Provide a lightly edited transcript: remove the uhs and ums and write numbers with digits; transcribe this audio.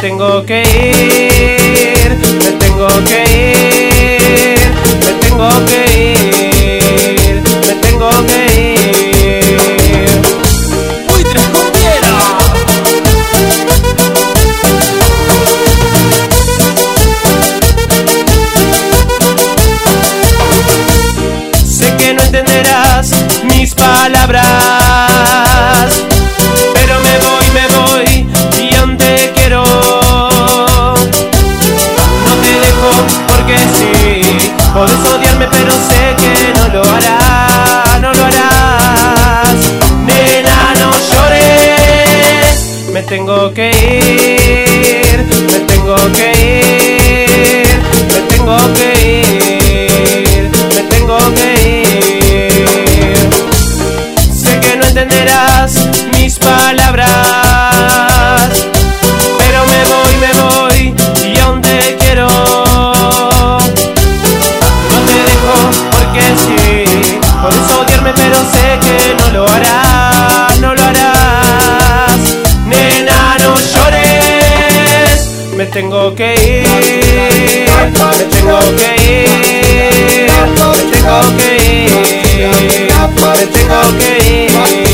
tengo que ir, me tengo que ir, me tengo que ir, me tengo que ir. ¡Uy, tres cumbieras! Sé que no entenderás mis palabras, pero me voy y aún te quiero. No te dejo porque sí, podés odiarme pero sé que no lo harás, no lo harás. Nena, no llores, me tengo que ir, me tengo que ir, me tengo que ir, me tengo que ir. Sé que no entenderás mis palabras, pero me voy y aún te quiero. No te dejo porque sí, podés odiarme pero sé que no lo harás, no lo harás. Nena, no llores, me tengo que ir, me tengo que ir, me tengo que ir, me tengo que ir.